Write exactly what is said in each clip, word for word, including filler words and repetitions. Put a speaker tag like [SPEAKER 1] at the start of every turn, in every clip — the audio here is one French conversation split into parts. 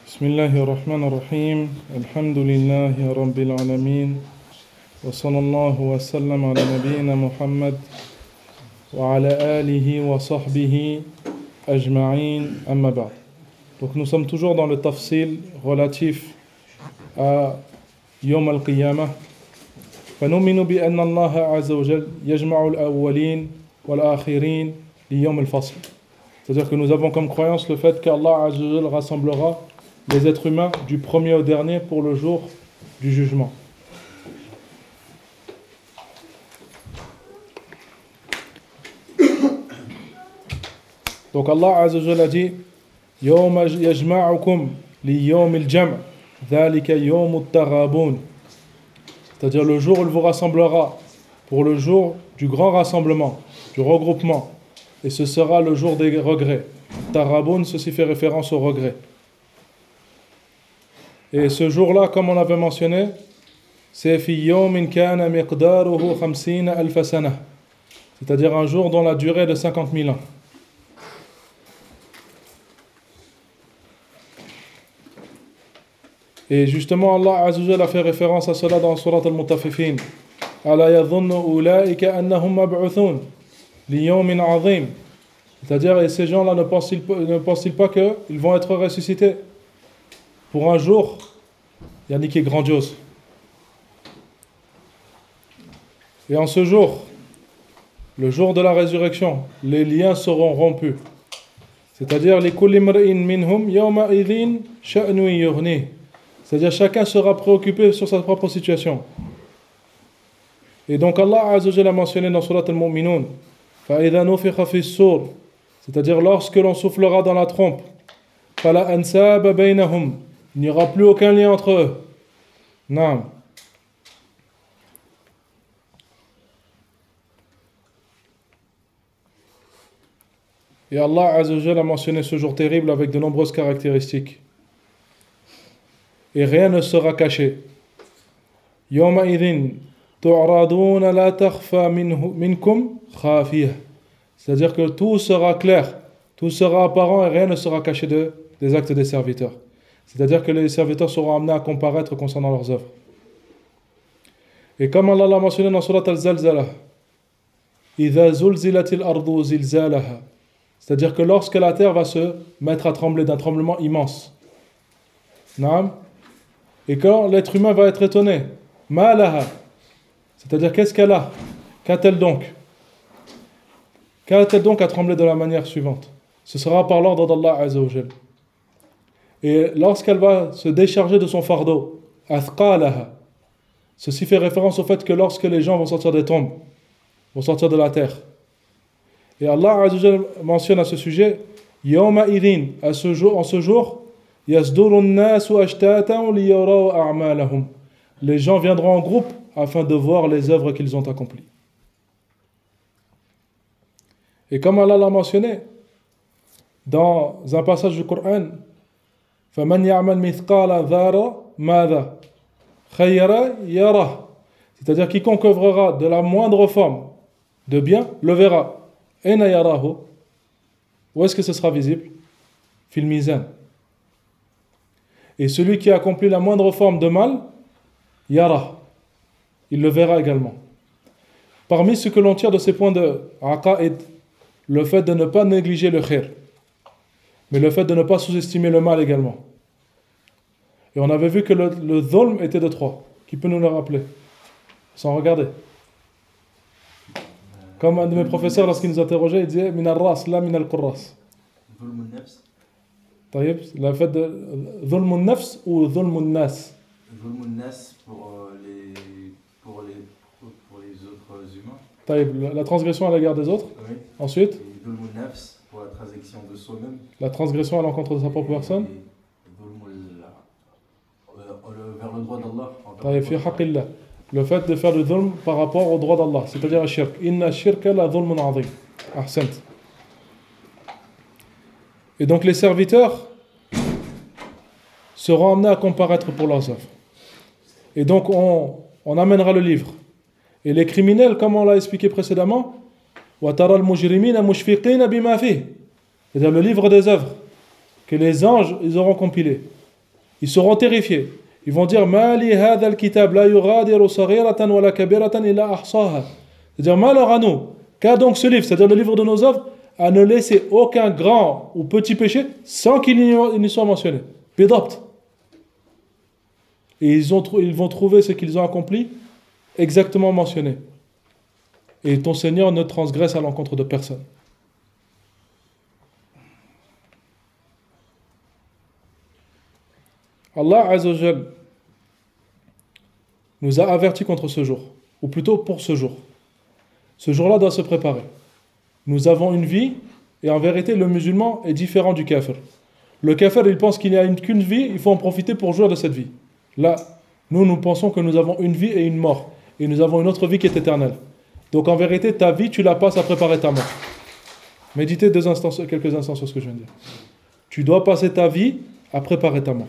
[SPEAKER 1] بسم الله الرحمن الرحيم الحمد لله رب العالمين وصلى الله وسلم على نبينا محمد وعلى آله وصحبه أجمعين أما بعد. Donc nous sommes toujours dans le tafsil relatif à يوم القيامة. فنؤمن بأن الله عز وجل يجمع الأولين والآخرين ليوم الفصل. C'est-à-dire que nous avons comme croyance le fait qu'Allah Azza wa Jal rassemblera les êtres humains du premier au dernier pour le jour du jugement. Donc Allah Azza wa Jal a dit يوم يجمعكم ليوم الجمع ذلك يوم التغابون. C'est-à-dire le jour où il vous rassemblera pour le jour du grand rassemblement, du regroupement. Et ce sera le jour des regrets. Taraboun, ceci fait référence au regret. Et ce jour-là, comme on avait mentionné, c'est fi yawmin kana miqdaruhu khamsina alf sana. C'est-à-dire un jour dont la durée est de cinquante mille ans. Et justement, Allah Azza wa Jalla a fait référence à cela dans Surat al-Mutaffifin. Ala yadhunnu ulaika annahum mab'uthun li yawmin 'azim. C'est-à-dire, et ces gens-là ne pensent-ils, ne pensent-ils pas qu'ils vont être ressuscités pour un jour, yani qui est grandiose. Et en ce jour, le jour de la résurrection, les liens seront rompus. C'est-à-dire, likulli imri'in minhum yawma idhin sha'nu yughni. C'est-à-dire, chacun sera préoccupé sur sa propre situation. Et donc, Allah Azza wa Jalla a mentionné dans Surat al-Mu'minun, فَإِذَا نُفِخَ فِي الصُّورِ, c'est-à-dire lorsque l'on soufflera dans la trompe, فَلَا أَنْسَابَ بَيْنَهُمْ, il n'y aura plus aucun lien entre eux. Non. Et Allah Azza wa Jalla a mentionné ce jour terrible avec de nombreuses caractéristiques. Et rien ne sera caché. يَوْمَ إِذٍ تُعْرَضُونَ لَا تَخْفَى مِنْكُمْ خَافِيَةٌ. C'est-à-dire que tout sera clair, tout sera apparent et rien ne sera caché de, des actes des serviteurs. C'est-à-dire que les serviteurs seront amenés à comparaître concernant leurs œuvres. Et comme Allah l'a mentionné dans Surat Al-Zalzalah, إِذَا زُلْزِلَتِ الْأَرْضُ زِلْزَالَهَا. C'est-à-dire que lorsque la terre va se mettre à trembler d'un tremblement immense. Naam. Et quand l'être humain va être étonné, مَا لَهَا. C'est-à-dire qu'est-ce qu'elle a? Qu'a-t-elle donc? Qu'a-t-elle donc à trembler de la manière suivante? Ce sera par l'ordre d'Allah Azza wa Jal. Et lorsqu'elle va se décharger de son fardeau, أثقالها, ceci fait référence au fait que lorsque les gens vont sortir des tombes, vont sortir de la terre. Et Allah Azza wa Jal mentionne à ce sujet, يوم إذن, à ce jour, en ce jour, يصدر الناس أشتاتا ليروا أعمالهم. Les gens viendront en groupe afin de voir les œuvres qu'ils ont accomplies. Et comme Allah l'a mentionné dans un passage du Coran, فَمَنْ يَعْمَلْ مِثْقَالَ ذَرَّةٍ مَاذَا خَيْرًا يَرَهُ. C'est-à-dire quiconque œuvrera de la moindre forme de bien, le verra. أَيْنَ يَرَاهُ. Où est-ce que ce sera visible? فِي الْمِيزَانِ. Et celui qui accomplit la moindre forme de mal, yara, il le verra également. Parmi ce que l'on tire de ces points de aqaïd, le fait de ne pas négliger le khair, mais le fait de ne pas sous-estimer le mal également. Et on avait vu que le, le dhulm était de trois. Qui peut nous le rappeler? Sans regarder. Comme un de mes professeurs, lorsqu'il nous interrogeait, il disait min al-ras, la min al-qurras. طيب, le fait de dhulm al-nafs ou dhulm al-nas?
[SPEAKER 2] Dhulm al-nas pour les, pour les, pour les autres humains.
[SPEAKER 1] طيب, la transgression à l'égard des autres.
[SPEAKER 2] Oui.
[SPEAKER 1] Ensuite,
[SPEAKER 2] et dhulm al-nafs pour la transgression de soi-même.
[SPEAKER 1] La transgression à l'encontre de sa propre personne.
[SPEAKER 2] Vers le droit d'Allah.
[SPEAKER 1] طيب, fi haqqillah. Le fait de faire le dhulm par rapport au droit d'Allah, c'est-à-dire le shirk. Inna shirka la dhulmun azim. Ahsant. Et donc les serviteurs seront amenés à comparaître pour leurs œuvres. Et donc on, on amènera le livre. Et les criminels, comme on l'a expliqué précédemment, وَتَرَى الْمُجْرِمِينَ مُشْفِقِينَ بِمَا فِيهِ, c'est-à-dire le livre des œuvres que les anges ils auront compilé. Ils seront terrifiés. Ils vont dire Ma li hadha al-kitab la yughadiru saghiratan wa la kabiratan illa ahsaha. C'est-à-dire, malheur à nous. Qu'a donc ce livre, c'est-à-dire le livre de nos œuvres, à ne laisser aucun grand ou petit péché sans qu'il n'y soit mentionné. Bidabt. Et ils, ont, ils vont trouver ce qu'ils ont accompli exactement mentionné. Et ton Seigneur ne transgresse à l'encontre de personne. Allah Azzawajal nous a avertis contre ce jour, ou plutôt pour ce jour. Ce jour-là doit se préparer. Nous avons une vie, et en vérité, le musulman est différent du kafir. Le kafir, il pense qu'il n'y a une, qu'une vie, il faut en profiter pour jouir de cette vie. Là, nous, nous pensons que nous avons une vie et une mort, et nous avons une autre vie qui est éternelle. Donc en vérité, ta vie, tu la passes à préparer ta mort. Méditez deux instants, quelques instants sur ce que je viens de dire. Tu dois passer ta vie à préparer ta mort.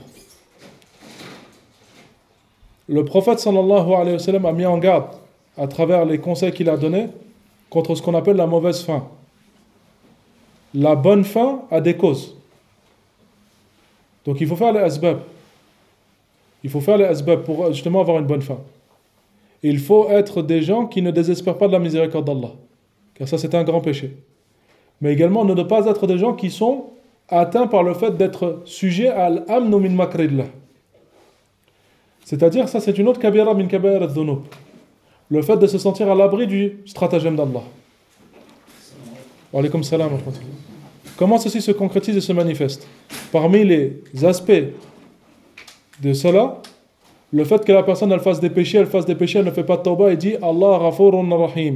[SPEAKER 1] Le prophète sallallahu alayhi wa sallam a mis en garde, à travers les conseils qu'il a donnés, contre ce qu'on appelle la mauvaise fin. La bonne fin a des causes. Donc il faut faire les asbab. Il faut faire les asbab pour justement avoir une bonne fin. Et il faut être des gens qui ne désespèrent pas de la miséricorde d'Allah. Car ça c'est un grand péché. Mais également ne pas être des gens qui sont atteints par le fait d'être sujets à al-amnu min makrillah. C'est-à-dire, ça c'est une autre kabira min kabair al-dhunub. Le fait de se sentir à l'abri du stratagème d'Allah. Wa alaykum salam wa rahmatullah. Comment ceci se concrétise et se manifeste? Parmi les aspects de cela, le fait que la personne elle fasse des péchés, elle fasse des péchés, elle ne fait pas de tawbah et dit Allah ghafurun rahim.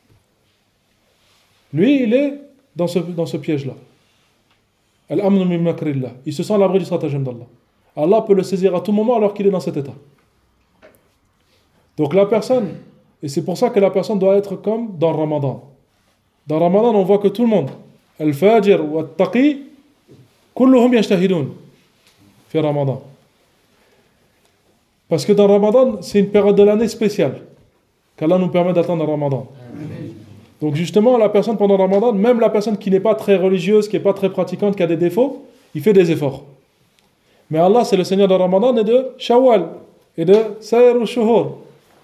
[SPEAKER 1] Lui, il est dans ce, dans ce piège-là. Al-amnu min makrillah. Il se sent à l'abri du stratagème d'Allah. Allah peut le saisir à tout moment alors qu'il est dans cet état. Donc la personne, et c'est pour ça que la personne doit être comme dans le Ramadan. Dans le Ramadan, on voit que tout le monde, al-fajir wa al-taqi, kulluhum yajtahidun fi Ramadan. Parce que dans le Ramadan, c'est une période de l'année spéciale qu'Allah nous permet d'atteindre le Ramadan. Donc justement, la personne pendant le Ramadan, même la personne qui n'est pas très religieuse, qui n'est pas très pratiquante, qui a des défauts, il fait des efforts. Mais Allah, c'est le Seigneur de Ramadan et de Shawwal et de Saïr al-Shuhur.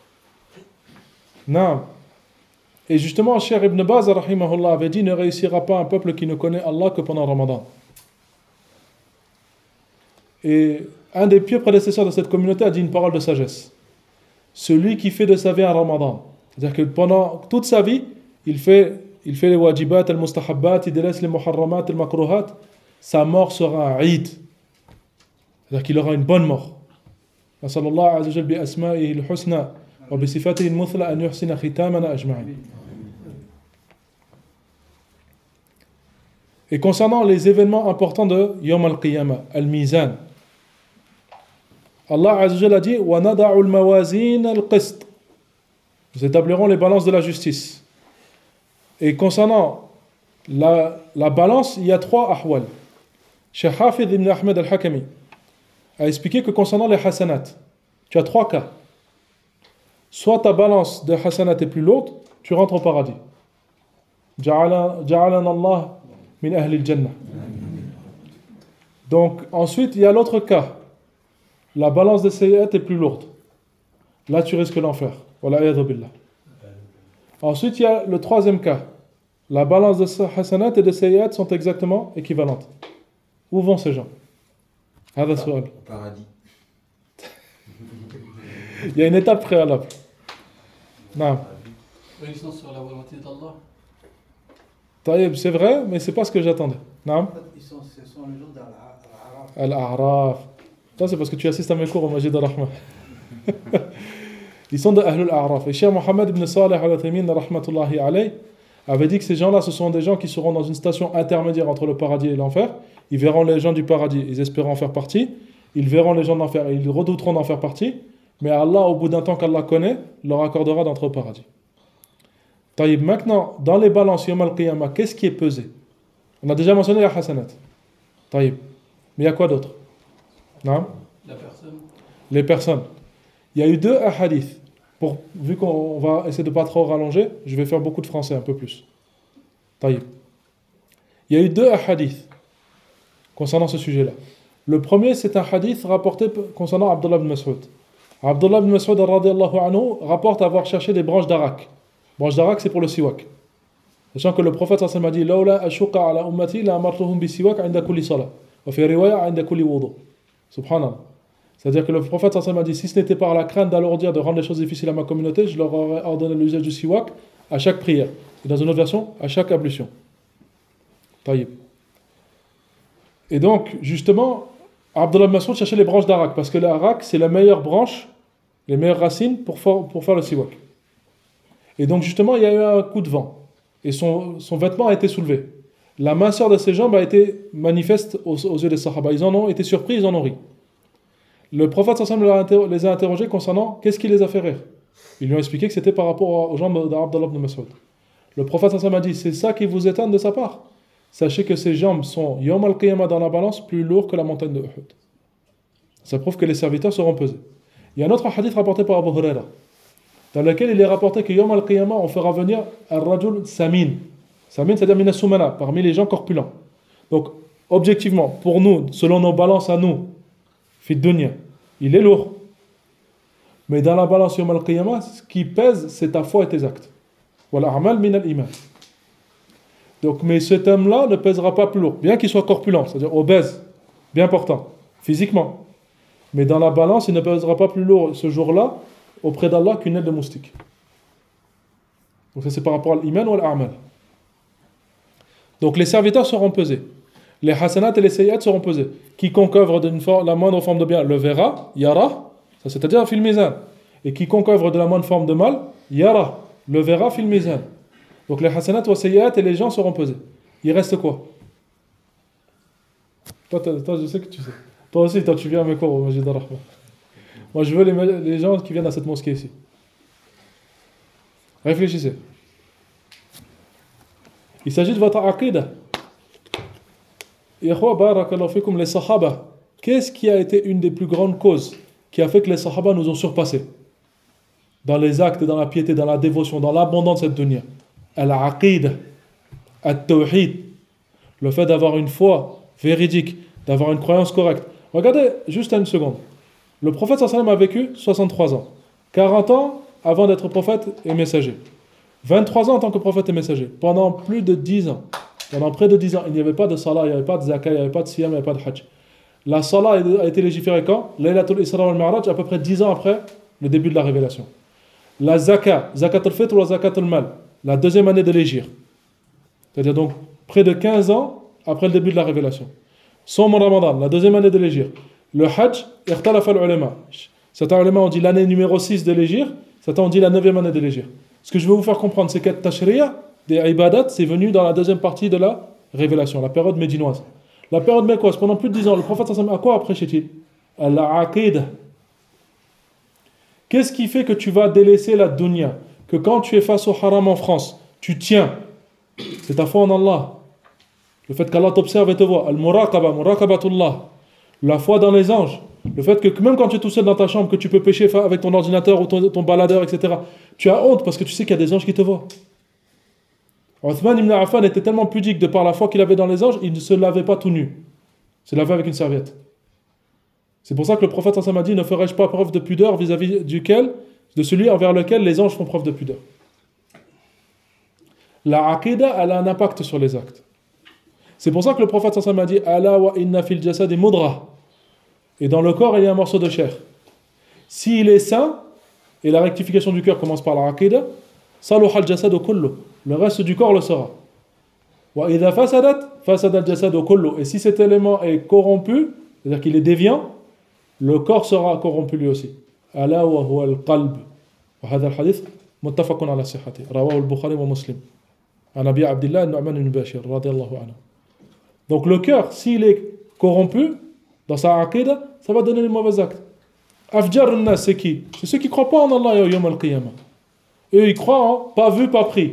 [SPEAKER 1] Non. Et justement, Cheikh Ibn Baz rahimahullah avait dit ne réussira pas un peuple qui ne connaît Allah que pendant Ramadan. Et un des pieux prédécesseurs de cette communauté a dit une parole de sagesse. Celui qui fait de sa vie un Ramadan, c'est-à-dire que pendant toute sa vie, il fait, il fait les wajibat, les mustahabbat, il délaisse les muharramat, les makruhat, sa mort sera un Eid. C'est-à-dire qu'il aura une bonne mort. Nasallallahu azza wa jalla bi asma'ihi al-husna wa bi sifatihi al-muthla an yuhsina khitamana ajma'in. Et concernant les événements importants de Yawm al-Qiyamah, al-Mizan, Allah azza wa jalla a dit wa nada'u al-mawazin al-qist. Nous établirons les balances de la justice. Et concernant la, la balance, il y a trois ahwal. Cheikh Hafid ibn Ahmed al-Hakami a expliqué que concernant les hasanat, tu as trois cas. Soit ta balance de hasanat est plus lourde, tu rentres au paradis. Ja'alana Allah min ahli al-jannah. Donc ensuite, il y a l'autre cas. La balance de sayyat est plus lourde. Là, tu risques l'enfer. Wala'iyadhu billah. Ensuite, il y a le troisième cas. La balance de hasanat et de sayyat sont exactement équivalentes. Où vont ces gens? Au
[SPEAKER 2] paradis.
[SPEAKER 1] Il y a une étape préalable. Non.
[SPEAKER 3] Ils sont sur la volonté d'Allah.
[SPEAKER 1] Taïb, c'est vrai, mais c'est pas ce que j'attendais. Non.
[SPEAKER 4] Ils sont, ce sont les gens d'Al-A'raf.
[SPEAKER 1] Al-A'raf. Ça, c'est parce que tu assistes à mes cours au Majid al-Rahman. Ils sont de Ahlul A'raf. Et Cheikh Mohammed ibn Salih al-Uthaymin, rahmatullahi alayh, avait dit que ces gens-là, ce sont des gens qui seront dans une station intermédiaire entre le paradis et l'enfer. Ils verront les gens du paradis, ils espéreront en faire partie. Ils verront les gens de l'enfer et ils redouteront d'en faire partie. Mais Allah, au bout d'un temps qu'Allah connaît, leur accordera d'entrer au paradis. Taïb, maintenant, dans les balances Yawm al-Qiyamah, qu'est-ce qui est pesé? On a déjà mentionné la hasanat. Taïb. Mais il y a quoi d'autre? Non?
[SPEAKER 3] La personne.
[SPEAKER 1] Les personnes. Il y a eu deux hadiths. Pour, vu qu'on va essayer de ne pas trop rallonger, je vais faire beaucoup de français, un peu plus. Taïb. Il y a eu deux hadiths concernant ce sujet-là. Le premier, c'est un hadith rapporté concernant Abdullah ibn Mas'ud. Abdullah ibn Mas'ud radiyallahu anhu rapporte avoir cherché des branches d'arak. Branches d'arak, c'est pour le siwak. Sachant que le prophète sallallahu alayhi wa sallam a dit: Lawla ashuqa ala ummati la amartuhum bi siwak 'inda kulli salat. Wa fi riwaya 'inda kulli wudu. Subhanallah. C'est-à-dire que le prophète sallallahu alayhi wa sallam a dit: si ce n'était pas la crainte d'alourdir, de rendre les choses difficiles à ma communauté, je leur aurais ordonné l'usage du siwak à chaque prière. Et dans une autre version, à chaque ablution. Taïb. Et donc, justement, Abdullah ibn Mas'ud cherchait les branches d'arak, parce que l'arak, c'est la meilleure branche, les meilleures racines pour faire, pour faire le siwak. Et donc, justement, il y a eu un coup de vent. Et son, son vêtement a été soulevé. La minceur de ses jambes a été manifeste aux, aux yeux des sahaba. Ils en ont été surpris, ils en ont ri. Le prophète sallallahu alayhi wa sallam les a interrogés concernant qu'est-ce qui les a fait rire. Ils lui ont expliqué que c'était par rapport aux jambes d'Abdullah ibn Mas'ud. Le prophète sallallahu alayhi wa sallam a dit: c'est ça qui vous étonne de sa part. Sachez que ses jambes sont Yawm al-Qiyamah dans la balance plus lourds que la montagne de Uhud. Ça prouve que les serviteurs seront pesés. Il y a un autre hadith rapporté par Abu Huraira, dans lequel il est rapporté que Yawm al-Qiyamah, on fera venir al-Rajul Samin. Samin, c'est-à-dire Mina Soumana, parmi les gens corpulents. Donc, objectivement, pour nous, selon nos balances à nous, Fit Dunya, il est lourd. Mais dans la balance Yawm al-Qiyamah, ce qui pèse, c'est ta foi et tes actes. Wal a'mal min al-iman. Donc, mais cet homme-là ne pèsera pas plus lourd, bien qu'il soit corpulent, c'est-à-dire obèse, bien portant, physiquement. Mais dans la balance, il ne pèsera pas plus lourd ce jour-là auprès d'Allah qu'une aile de moustique. Donc ça, c'est par rapport à l'iman ou à l'a'mal. Donc les serviteurs seront pesés. Les hasanat et les sayyat seront pesés. Quiconque œuvre de for- la moindre forme de bien le verra, yara, ça c'est-à-dire fil mizan. Et quiconque œuvre de la moindre forme de mal, yara, le verra fil mizan. Donc les hasanat ou sayyat et les gens seront pesés. Il reste quoi? Toi, toi, je sais que tu sais. Toi aussi, toi, tu viens à mes cours au Masjid al-Rahman. Moi, je veux les, les gens qui viennent à cette mosquée ici. Réfléchissez. Il s'agit de votre aqidah. Ikhwa, barakallahu fikum, les sahaba. Qu'est-ce qui a été une des plus grandes causes qui a fait que les sahaba nous ont surpassés dans les actes, dans la piété, dans la dévotion, dans l'abondance de cette dunya? Al-aqidah, al-tawhid, le fait d'avoir une foi véridique, d'avoir une croyance correcte. Regardez juste une seconde. Le prophète sallallahu alayhi wa sallam a vécu soixante-trois ans. quarante ans avant d'être prophète et messager. vingt-trois ans en tant que prophète et messager. Pendant plus de dix ans. Pendant près de dix ans, il n'y avait pas de salat, il n'y avait pas de zakat, il n'y avait pas de siyam, il n'y avait pas de hajj. La salat a été légiférée quand? Laylatul Isra wal Mi'raj, à peu près dix ans après le début de la révélation. La zakat, zakat al-fitr ou zakat al-mal, la deuxième année de l'hégire. C'est-à-dire donc près de quinze ans après le début de la révélation. Somme Ramadan, la deuxième année de l'hégire. Le hajj, ikhtalafa al-ulama. Certains ulama ont dit l'année numéro six de l'hégire, certains ont dit la neuvième année de l'hégire. Ce que je veux vous faire comprendre, c'est que tashriya, des ibadat, c'est venu dans la deuxième partie de la révélation, la période médinoise. La période mécoise, pendant plus de dix ans, le prophète sallallahu alayhi wa sallam, à quoi prêchait-il? Al-aqidah. Qu'est-ce qui fait que tu vas délaisser la dunya? Que quand tu es face au haram en France, tu tiens. C'est ta foi en Allah. Le fait qu'Allah t'observe et te voit. Al-muraqaba, muraqabatullah. La foi dans les anges. Le fait que même quand tu es tout seul dans ta chambre, que tu peux pécher avec ton ordinateur ou ton, ton baladeur, et cetera. Tu as honte parce que tu sais qu'il y a des anges qui te voient. Uthman ibn Affan était tellement pudique de par la foi qu'il avait dans les anges, il ne se lavait pas tout nu. Il se lavait avec une serviette. C'est pour ça que le prophète sallallahu alayhi wa sallam a dit: ne ferai-je pas preuve de pudeur vis-à-vis duquel, de celui envers lequel les anges font preuve de pudeur. La aqidah, elle a un impact sur les actes. C'est pour ça que le prophète sallallahu alayhi wa sallam a dit: ala wa inna fil jasadi mudra. Et dans le corps, il y a un morceau de chair. S'il est sain, et la rectification du cœur commence par la aqidah, saluha al-jasadu kullu. Le reste du corps le sera. Wa idha fasadat, fasada al-jasadu kullu. Et si cet élément est corrompu, c'est-à-dire qu'il est déviant, le corps sera corrompu lui aussi. Ala wa huwa al-qalb. Wa hadha al-hadith muttafaqun ala sihhati. Rawahu al-Bukhari wa Muslim. An Abi Abdillah an-Nu'man ibn Bashir radiyallahu anhu. Donc le cœur, s'il est corrompu dans sa aqidah, ça va donner les mauvais actes. Afjar an-nas, c'est qui? C'est ceux qui ne croient pas en Allah et au Yawm al-Qiyamah. Eux, ils croient en pas vu, pas pris.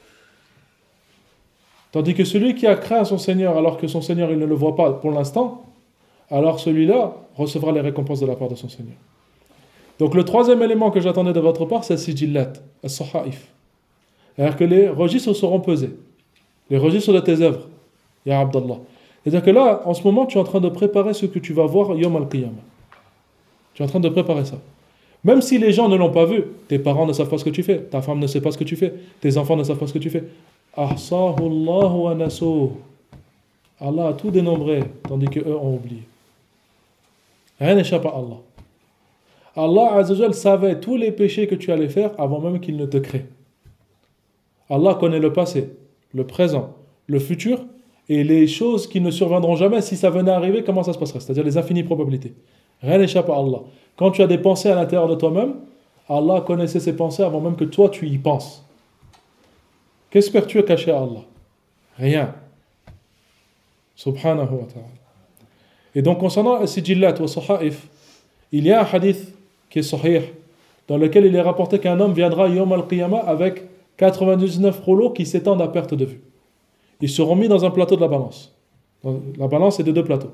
[SPEAKER 1] Tandis que celui qui a craint son Seigneur alors que son Seigneur il ne le voit pas pour l'instant, alors celui-là recevra les récompenses de la part de son Seigneur. Donc le troisième élément que j'attendais de votre part, c'est Sijillat, as-Sahaif. C'est-à-dire que les registres seront pesés. Les registres de tes œuvres, Ya Abdallah. C'est-à-dire que là, en ce moment, tu es en train de préparer ce que tu vas voir Yom Al-Qiyamah. Tu es en train de préparer ça. Même si les gens ne l'ont pas vu, tes parents ne savent pas ce que tu fais, ta femme ne sait pas ce que tu fais, tes enfants ne savent pas ce que tu fais. Ahsahu Allahu wa nasuh. Allah a tout dénombré, tandis qu'eux ont oublié. Rien n'échappe à Allah. Allah Azza wa Jal savait tous les péchés que tu allais faire avant même qu'il ne te crée. Allah connaît le passé, le présent, le futur et les choses qui ne surviendront jamais. Si ça venait à arriver, comment ça se passerait? C'est-à-dire les infinies probabilités. Rien n'échappe à Allah. Quand tu as des pensées à l'intérieur de toi-même, Allah connaissait ces pensées avant même que toi tu y penses. Qu'est-ce que tu as caché à Allah? Rien. Subhanahu wa ta'ala. Et donc concernant al-sijillat wa sahaif, il y a un hadith qui est sahih, dans lequel il est rapporté qu'un homme viendra Yom al-Qiyamah avec quatre-vingt-dix-neuf rouleaux qui s'étendent à perte de vue. Ils seront mis dans un plateau de la balance. La balance est de deux plateaux.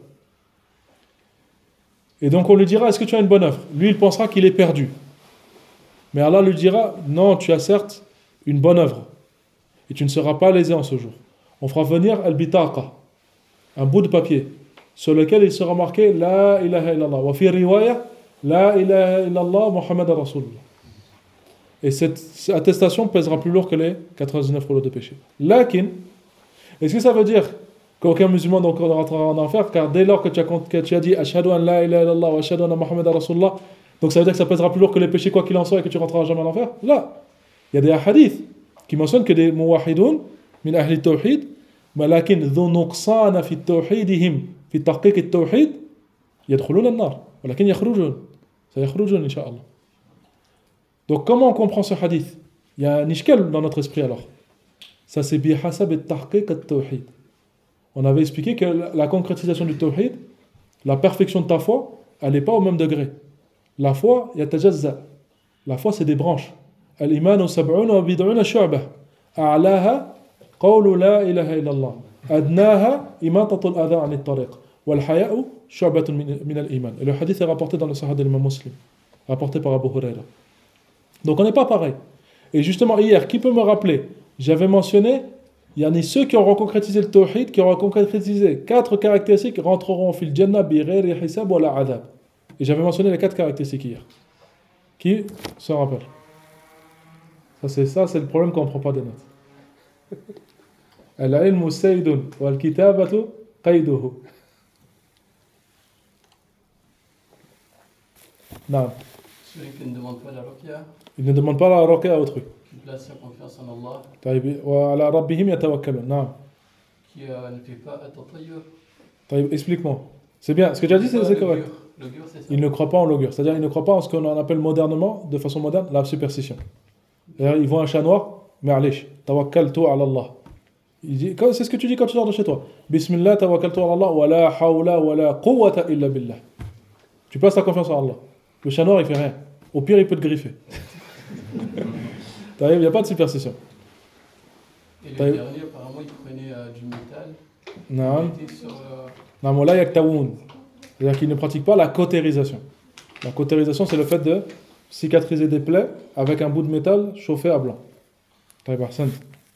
[SPEAKER 1] Et donc on lui dira, est-ce que tu as une bonne œuvre? Lui, il pensera qu'il est perdu. Mais Allah lui dira, non, tu as certes une bonne œuvre. Et tu ne seras pas lésé en ce jour. On fera venir al-bitaqa, un bout de papier, sur lequel il sera marqué La ilaha illallah. Wa fi riwaya, La ilaha illallah Muhammad Rasulullah. Et cette attestation pèsera plus lourd que les quatre-vingt-dix-neuf rouleaux de péché. Lakin, est-ce que ça veut dire qu'aucun musulman donc ne rentrera en enfer? Car dès lors que tu as, que tu as dit Ashhadu an la ilaha illallah wa ashhadu anna Muhammad Rasulullah, donc ça veut dire que ça pèsera plus lourd que les péchés quoi qu'il en soit et que tu rentreras jamais en enfer? Là, il y a des hadiths qui mentionnent que des muwahidoun min ahli tawhid, malakin dhu nuqsana fi tawhidihim fi tahqiq at-tawhid yadkhuluna an-nar walakin yakhrujun sayakhrujun insha'Allah. Donc comment on comprend ce hadith? Il y a un ishkal dans notre esprit alors. Ça c'est bi hasab at-tahqiq at-tawhid. On avait expliqué que la concrétisation du tawhid, la perfection de ta foi, elle n'est pas au même degré. La foi, yatajazza. La foi c'est des branches. Al-imanu sab'una wa bid'una shu'bah. A'laha qawlu la ilaha illallah. Adnaha imatatu al-adha 'an at-tariq. Wal haya'u shu'batun min al-iman. Et le hadith est rapporté dans le Sahih de l'imam Muslim, rapporté par Abu Huraira. Donc on n'est pas pareil. Et justement hier, qui peut me rappeler? J'avais mentionné, il y en a ceux qui auront concrétisé le tawhid, qui auront concrétisé quatre caractéristiques, rentreront fil jannah bi ghayri hisab wa la adab. Et j'avais mentionné les quatre caractéristiques hier. Qui se rappelle? Ça c'est ça, c'est le problème qu'on ne prend pas des notes. Al-ilmu saydun wal kitabatu qayduhu. Non.
[SPEAKER 3] Celui qui ne demande pas la ruqya,
[SPEAKER 1] Il ne demande pas la ruqya à autrui.
[SPEAKER 3] qui place sa confiance en Allah,
[SPEAKER 1] طيب وعلى ربهم يتوكلون. نعم.
[SPEAKER 3] qui euh, ne fait pas at-tatayyur.
[SPEAKER 1] طيب explique-moi. C'est bien, ce que tu as dit c'est, c'est correct.
[SPEAKER 3] L'augure, c'est ça.
[SPEAKER 1] Il ne croit pas en l'augure, c'est-à-dire il ne croit pas en ce qu'on appelle modernement, de façon moderne, la superstition. C'est-à-dire ils voient un chat noir, mais alish, tawakkaltu ala Allah. Il dit, c'est ce que tu dis quand tu sors de chez toi. Bismillah, tawakkaltu ala Allah, wa la hawla wa la quwwata illa billah. Tu places ta confiance en Allah. Le chat noir il fait rien. Au pire il peut te griffer. Il n'y a pas de superstition.
[SPEAKER 3] Et le
[SPEAKER 1] Taïb.
[SPEAKER 3] dernier, apparemment, il prenait euh, du métal.
[SPEAKER 1] Non.
[SPEAKER 3] Il était sur, euh,
[SPEAKER 1] Non, mais là il y a que tawoun. C'est-à-dire qu'il ne pratique pas la cautérisation. La cautérisation c'est le fait de cicatriser des plaies avec un bout de métal chauffé à blanc. Taïb Ahsan.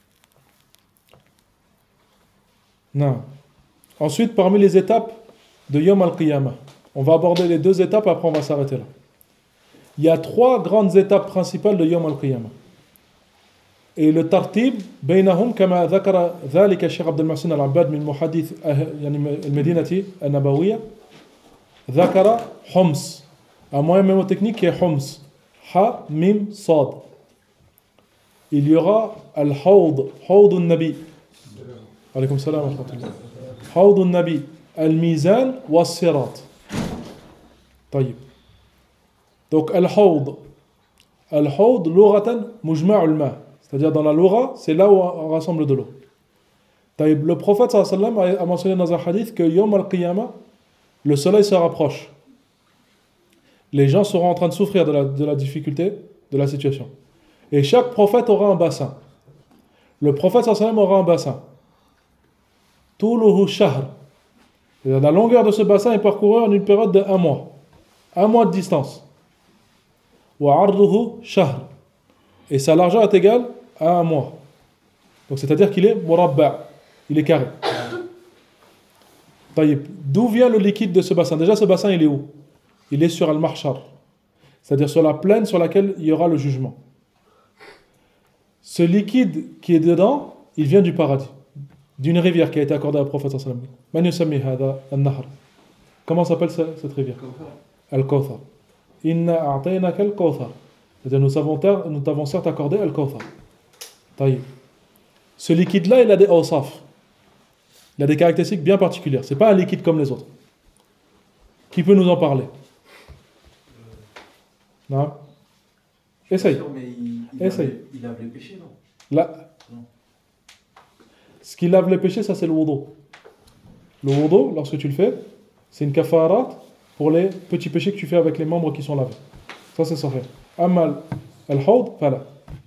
[SPEAKER 1] Non. Ensuite, parmi les étapes de Yom Al-Qiyamah, on va aborder les deux étapes, après on va s'arrêter là. Il y a trois grandes étapes principales de Yom Al-Qiyamah. Et le tartib, بينهم كما ذكر ذلك الشيخ عبد المحسن العباد من محدث يعني المدينة النبوية ذكر حمص. Un moyen mémotechnique qui est حمص. Ha, mim, sad. Il y aura al-hawd, hawd al-nabi. Alaykoum salam wa rahmatullah. Hawd al-nabi, al-mizan wa al-sirat. طيب. Donc al-hawd. Al-hawd, lughatan, mujma' al-ma. C'est-à-dire dans la loura, c'est là où on rassemble de l'eau. طيب. Le prophète sallallahu alayhi wa sallam a mentionné dans un hadith que Yom al-Qiyamah, le soleil se rapproche. Les gens seront en train de souffrir de la, de la difficulté, de la situation. Et chaque prophète aura un bassin. Le prophète sallallahu alayhi wa sallam aura un bassin. Tuluhu shahr. La longueur de ce bassin est parcourue en une période de un mois. Un mois de distance. Wa arduhu shahr. Et sa largeur est égale à un mois. Donc c'est-à-dire qu'il est murabba', il est carré. Taïb. D'où vient le liquide de ce bassin? Déjà, ce bassin, il est où? Il est sur Al-Mahshar, c'est-à-dire sur la plaine sur laquelle il y aura le jugement. Ce liquide qui est dedans, il vient du paradis, d'une rivière qui a été accordée au prophète sallallahu alayhi wa sallam. Man yusammi hadha an-nahr. Comment s'appelle cette rivière? Al-Kawthar. Inna a'taynaka al-Kawthar. C'est-à-dire nous avons, ter- nous t'avons certes accordé Al-Kawthar. Taïb. Ce liquide-là, il a des awsaf. Il a des caractéristiques bien particulières. C'est pas un liquide comme les autres. Qui peut nous en parler? Non? Essaye.
[SPEAKER 2] Bien sûr, mais il, il,
[SPEAKER 1] Essaye.
[SPEAKER 2] lave, il lave les péchés, non?
[SPEAKER 1] Là,
[SPEAKER 2] Non.
[SPEAKER 1] ce qui lave les péchés, ça c'est le wudu. Le wudu, lorsque tu le fais, c'est une kafarat pour les petits péchés que tu fais avec les membres qui sont lavés. Ça c'est sahih. Amal al-hawd, fala.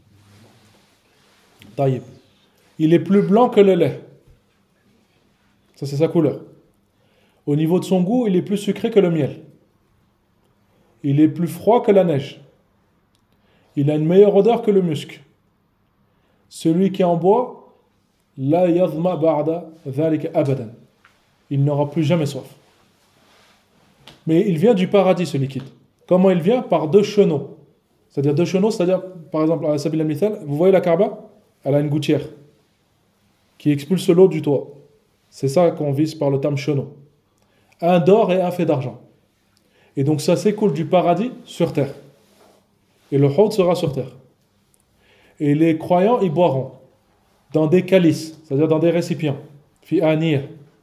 [SPEAKER 1] Taïb. Il est plus blanc que le lait. Ça c'est sa couleur. Au niveau de son goût, il est plus sucré que le miel. Il est plus froid que la neige. Il a une meilleure odeur que le musc. Celui qui en boit, la yadhma ba'da dhalika abadan. Il n'aura plus jamais soif. Mais il vient du paradis, ce liquide. Comment il vient? Par deux chenaux. C'est-à-dire deux chenaux, c'est-à-dire, par exemple, à Sabil al-Mithal, vous voyez la Kaaba? Elle a une gouttière qui expulse l'eau du toit. C'est ça qu'on vise par le terme chenaux. Un d'or et un fait d'argent. Et donc ça s'écoule du paradis sur terre. Et le hawd sera sur terre. Et les croyants y boiront dans des calices, c'est-à-dire dans des récipients. Fi aniyah.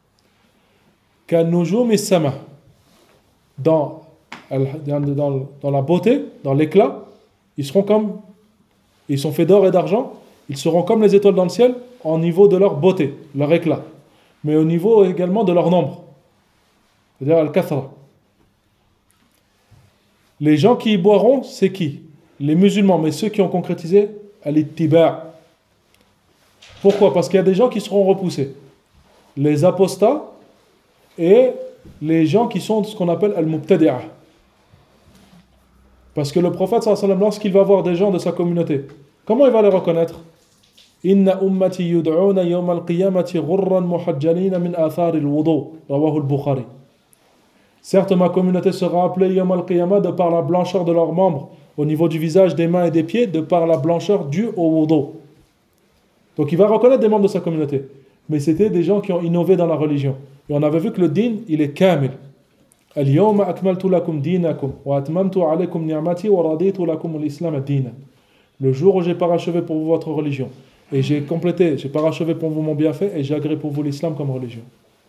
[SPEAKER 1] Kanujum is-sama. Dans, dans, dans la beauté, dans l'éclat, ils seront comme, ils sont faits d'or et d'argent, ils seront comme les étoiles dans le ciel au niveau de leur beauté, leur éclat, mais au niveau également de leur nombre, c'est-à-dire al-kathra. Les gens qui y boiront, c'est qui? Les musulmans, mais ceux qui ont concrétisé al-ittiba'. Pourquoi? Parce qu'il y a des gens qui seront repoussés, les apostats et les gens qui sont ce qu'on appelle al-mubtadi'ah. Parce que le prophète sallallahu alayhi wa sallam, lorsqu'il va voir des gens de sa communauté, comment il va les reconnaître? Inna ummati yud'una yawm al-qiyamati ghurran muhajjalina min athar al-wudu, rawahu al-Bukhari. Certes, ma communauté sera appelée yawm al-qiyamah de par la blancheur de leurs membres, au niveau du visage, des mains et des pieds, de par la blancheur due au wudu. Donc il va reconnaître des membres de sa communauté. Mais c'était des gens qui ont innové dans la religion. Et on avait vu que le din, il est kamil. Al-yawma akmaltu lakum dinakum wa atmamtu alaykum ni'mati wa raditu lakum al-islam ad-din. Le jour où j'ai parachevé pour vous votre religion et j'ai complété, j'ai parachevé pour vous mon bienfait et j'ai agréé pour vous l'islam comme religion.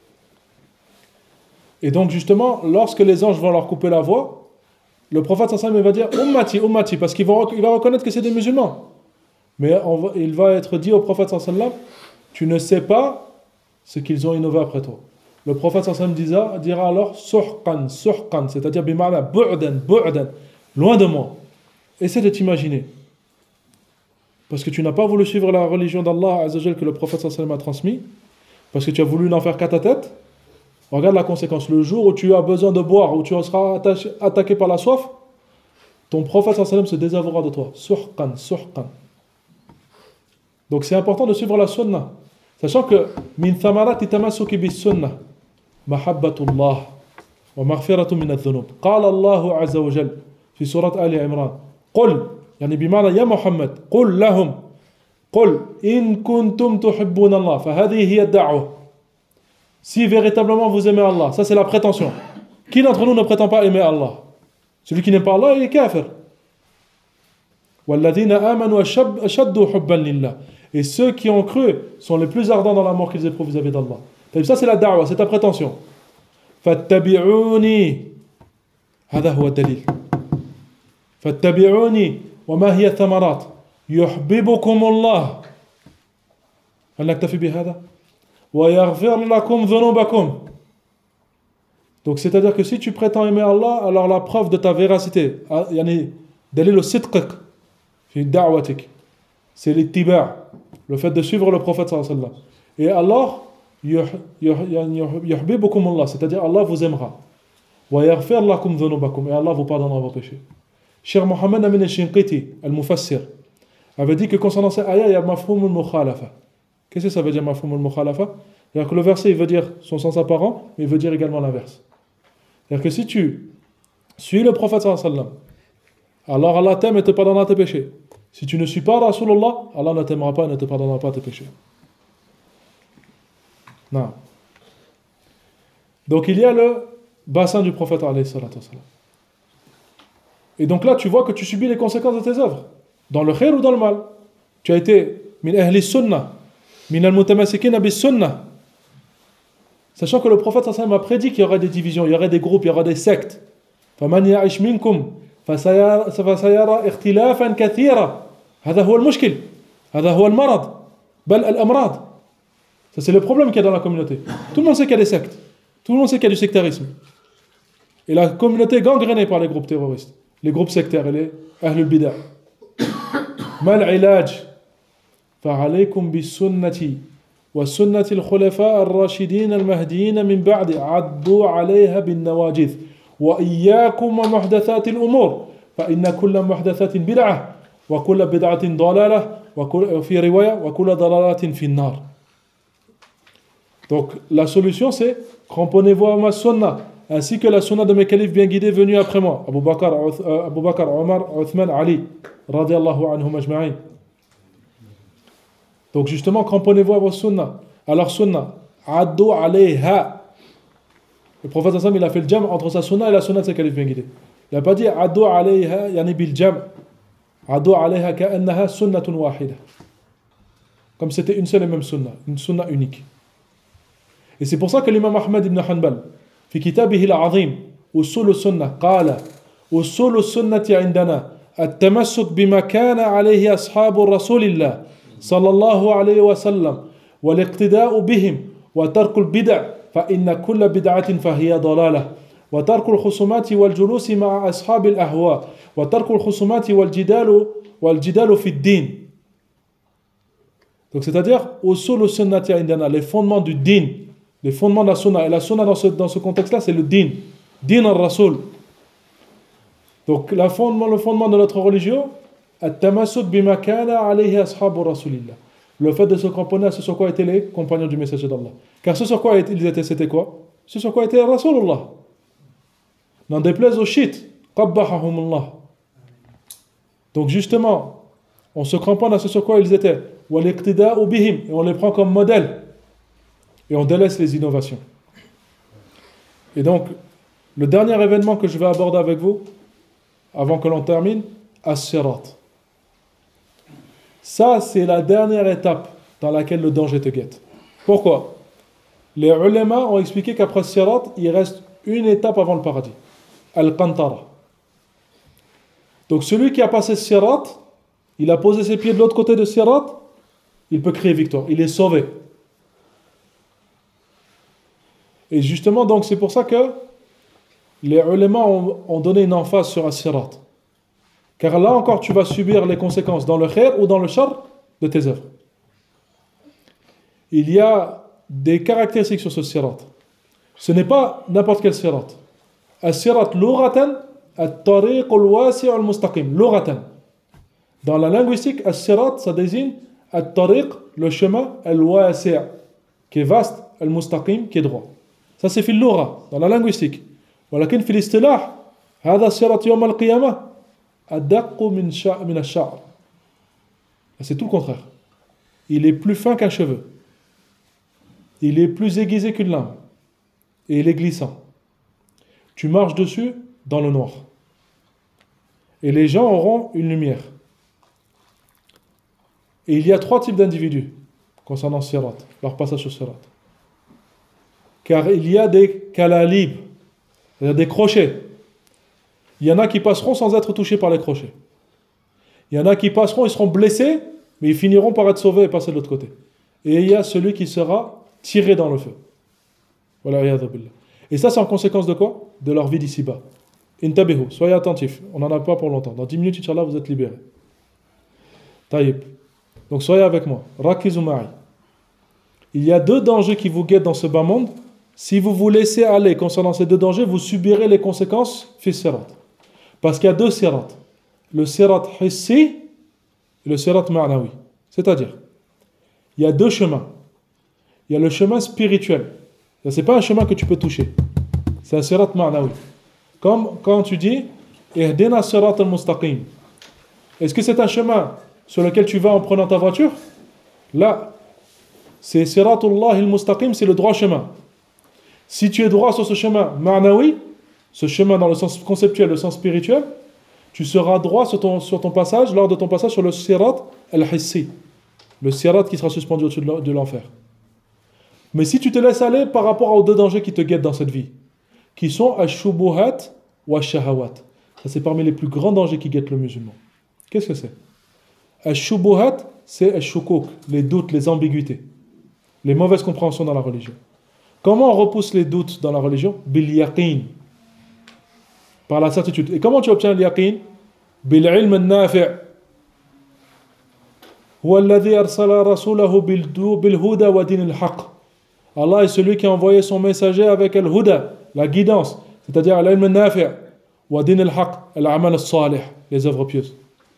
[SPEAKER 1] Et donc justement, lorsque les anges vont leur couper la voix, le prophète sallallahu alayhi wa sallam va dire ummati, ummati, parce qu'il va, il va reconnaître que c'est des musulmans. Mais on va, il va être dit au prophète sallallahu alayhi wa sallam, tu ne sais pas ce qu'ils ont innové après toi. Le prophète sallallahu alayhi wa sallam dira, dira alors suhqan, suhqan, c'est-à-dire bima'na bu'dan, bu'dan, loin de moi. Essaie de t'imaginer. Parce que tu n'as pas voulu suivre la religion d'Allah Azza wa Jal que le prophète sallallahu alayhi wa sallam a transmis, parce que tu as voulu n'en faire qu'à ta tête. Regarde la conséquence. Le jour où tu as besoin de boire, où tu seras attaché, attaqué par la soif, ton prophète sallallahu alayhi wa sallam se désavouera de toi. Suhqan, suhqan. Donc c'est important de suivre la sunna. Sachant que min thamarati tamassuki bis sunnah mahabbatullah wa maghfiratu min adh-dhunub. Qala Allah Azza wa Jal fi surat Ali Imran. Qul, yani bima'na ya Muhammad, qul lahum, qul in kuntum tuhibbuna Allah, fa hadhihi hiya ad-da'wah. Si véritablement vous aimez Allah, ça c'est la prétention. Qui d'entre nous ne prétend pas aimer Allah? Celui qui n'aime pas Allah, il est kafir. وَالَّذِينَ آمَنُوا أَشَدُّ حُبًّا لِلَّهِ. Et ceux qui ont cru sont les plus ardents dans l'amour qu'ils éprouvent vis-à-vis d'Allah. Ça c'est la da'wa, c'est ta prétention. فَاتَّبِعُونِي هذا هو الدليل. فَاتَّبِعُونِي وَمَا هِيَ الثَّمَرَاتِ يُحْبِبُكُمُ اللَّهُ. هل نكتفي بهذا؟ وَيَغْفِرْ لَكُمْ ذُنُوبَكُمْ. Donc c'est-à-dire que si tu prétends aimer Allah, alors la preuve de ta véracité, yani dalil al-sidq fi da'watik, c'est l'ittiba', le fait de suivre le prophète sallallahu alayhi wa sallam. Et alors yuhibbukum Allah, c'est-à-dire Allah vous aimera. Wa yaghfir lakum dhunubakum, et Allah vous pardonnera vos péchés. Cheikh Mohammed Amin al-Shinqiti, al-Mufassir, avait dit que concernant ces ayats, il y a mafhoum al-mukhalafa. Qu'est-ce que ça veut dire mafhoum al-mukhalafa? C'est-à-dire que le verset, il veut dire son sens apparent, mais il veut dire également l'inverse. C'est-à-dire que si tu suis le prophète sallallahu alayhi wa sallam, alors Allah t'aime et te pardonnera tes péchés. Si tu ne suis pas Rasulullah, Allah ne t'aimera pas et ne te pardonnera pas tes péchés. Non. Donc il y a le bassin du prophète alayhi salatu wa sallam. Et donc là, tu vois que tu subis les conséquences de tes œuvres, dans le khair ou dans le mal. Tu as été min ahli sunnah, min al-mutamassikina bis sunnah. Sachant que le prophète sallallahu alayhi wa sallam a prédit qu'il y aurait des divisions, il y aurait des groupes, il y aurait des sectes. فَمَنْ يَعِشْ مِنْكُمْ فَسَيَرَى اخْتِلَافًا كَثِيرًا. هذا هو المشكل. هذا هو المرض. بل الأمراض. Ça c'est le problème qu'il y a dans la communauté. Tout le monde sait qu'il y a des sectes. Tout le monde sait qu'il y a du sectarisme. Et la communauté est gangrénée par les groupes terroristes, les groupes sectaires et les ahlul bid'ah. ما العلاج؟ فعليكم بالسنة وسنة الخلفاء الراشدين المهديين من بعد عضوا عليها بالنواجذ وإياكم ومحدثات الأمور فإن كل محدثات بدعة وكل بدعة ضلالة وفي رواية وكل ضلالة في النار. Donc la solution c'est cramponnez-vous à ma sunna ainsi que la sunna de mes califes bien guidés venus après moi, Abu Bakr, Abu Bakr, Omar, Uthman, Ali radiyallahu anhum ajma'in. Donc justement cramponnez-vous à vos sunna. Alors sunna addu alayha. Le prophète sallallahu il a fait le jam entre sa sunna et la sunna de ses califes bien guidés. Il n'a pas dit addu alayha yani bil jam. Addu alayha ka'annaha sunnatun wahida. Comme c'était une seule et même sunna, une sunna unique. Et c'est pour ça que l'imam Ahmad ibn Hanbal في كتابه العظيم أصول السنة قال أصول السنة عندنا التمسك بما كان عليه أصحاب رسول الله صلى الله عليه وسلم والاقتداء بهم وترك البدع فإن كل بدعة فهي ضلالة وترك الخصومات والجلوس مع أصحاب الأهواء وترك الخصومات والجدال والجدال في الدين. Donc c'est-à-dire أصول السنة عندنا, les fondements du din, les fondements de la sunna. Et la sunna dans ce, dans ce contexte-là, c'est le din. Din al-Rasul. Donc la fondement, le fondement de notre religion, at-tamassuk bima kana alayhi ashabu rasulillah. Le fait de se cramponner à ce sur quoi étaient les compagnons du messager d'Allah. Car ce sur quoi ils étaient, c'était quoi? Ce sur quoi était Rasulullah. N'en déplaise aux chiites. Qabbahahumullah. Donc justement, on se cramponne à ce sur quoi ils étaient. Wal-iqtida'u bihim. Et on les prend comme modèle. Et on délaisse les innovations. Et donc, le dernier événement que je vais aborder avec vous, avant que l'on termine, As-Sirat. Ça, c'est la dernière étape dans laquelle le danger te guette. Pourquoi? Les ulama ont expliqué qu'après Sirat, il reste une étape avant le paradis. Al-Qantara. Donc celui qui a passé Sirat, il a posé ses pieds de l'autre côté de Sirat, il peut crier victoire. Il est sauvé. Et justement, donc, c'est pour ça que les ulama ont, ont donné une emphase sur As-Sirat. Car là encore, tu vas subir les conséquences dans le khair ou dans le shar de tes œuvres. Il y a des caractéristiques sur ce Sirat. Ce n'est pas n'importe quel Sirat. As-Sirat lughatan, at-tariq al-wasi' al-mustaqim. Lughatan. Dans la linguistique, As-Sirat, ça désigne at-tariq, le chemin, al-wasi', qui est vaste, al-mustaqim, qui est droit. Ça c'est في اللغة, dans la linguistique. ولكن في الاصطلاح هذا الصراط يوم القيامة أدق من شعر من الشعر. C'est tout le contraire. Il est plus fin qu'un cheveu. Il est plus aiguisé qu'une lame. Et il est glissant. Tu marches dessus dans le noir. Et les gens auront une lumière. Et il y a trois types d'individus concernant Sirat, leur passage sur Sirat. Car il y a des kalalib, c'est-à-dire des crochets. Il y en a qui passeront sans être touchés par les crochets. Il y en a qui passeront, ils seront blessés, mais ils finiront par être sauvés et passer de l'autre côté. Et il y a celui qui sera tiré dans le feu. Voilà. Et ça, c'est en conséquence de quoi? De leur vie d'ici-bas. Intabihu, soyez attentifs. On n'en a pas pour longtemps. Dans dix minutes, Inch'Allah, vous êtes libérés. Taïb. Donc soyez avec moi. Rakizu ma'i. Il y a deux dangers qui vous guettent dans ce bas monde. Si vous vous laissez aller concernant ces deux dangers, vous subirez les conséquences fi sirat. Parce qu'il y a deux sirat. Le sirat hissi et le sirat ma'nawi. C'est-à-dire, il y a deux chemins. il y a le chemin spirituel. Ce n'est pas un chemin que tu peux toucher. C'est un sirat ma'nawi. Comme quand tu dis Ihdina sirat al-mustaqim. Est-ce que c'est un chemin sur lequel tu vas en prenant ta voiture? Là, c'est siratullah al-mustaqim, c'est le droit chemin. Si tu es droit sur ce chemin ma'nawi, ce chemin dans le sens conceptuel, le sens spirituel, tu seras droit sur ton, sur ton passage, lors de ton passage sur le sirat al-hissi, le sirat qui sera suspendu au-dessus de l'enfer. Mais si tu te laisses aller par rapport aux deux dangers qui te guettent dans cette vie, qui sont ash-shubuhat ou ash-shahawat, ça c'est parmi les plus grands dangers qui guettent le musulman. Qu'est-ce que c'est? Ash-shubuhat, c'est ash-shukuk, les doutes, les ambiguïtés, les mauvaises compréhensions dans la religion. Comment on repousse les doutes dans la religion? Bil yaqin, par la certitude. Et comment tu obtiens le yaqin? Bil ilm al-nafi'. Huwa alladhi arsala rasulahu bil huda wa din al-haq. Allah est celui qui a envoyé son messager avec al-huda, la guidance, c'est-à-dire al-ilm al-nafi' wa din al-haq, al-amal al-salih, les œuvres pieuses.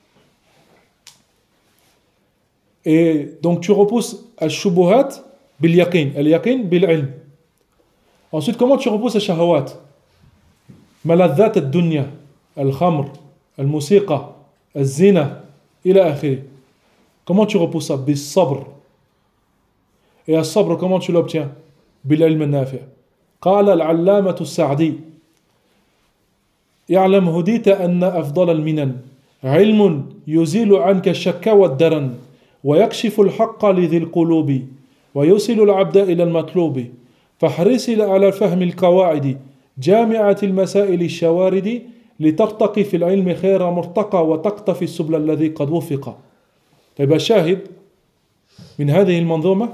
[SPEAKER 1] Et donc tu repousses al-shubuhat bil yaqin, al-yaqin bil ilm. Ensuite, comment tu repousses al-shahawat? Maladhat al-dunya, al-khamr, al-musiqa, al-zina, ila akhiri. Comment tu repousses ça? Bil sabr. Et al-sabr, comment tu l'obtiens? Bil ilm al-nafi'. قال العلامة السعدي يعلم هديت أن أفضل المنن علم يزيل عنك الشك والدرن ويكشف الحق لذي القلوب ويوصل العبد إلى المطلوب فاحرص على فهم القواعد جامعة المسائل الشوارد لترتقي في العلم خير مرتقى وتقتفي السبل الذي قد وفق. طيب الشاهد من هذه المنظومة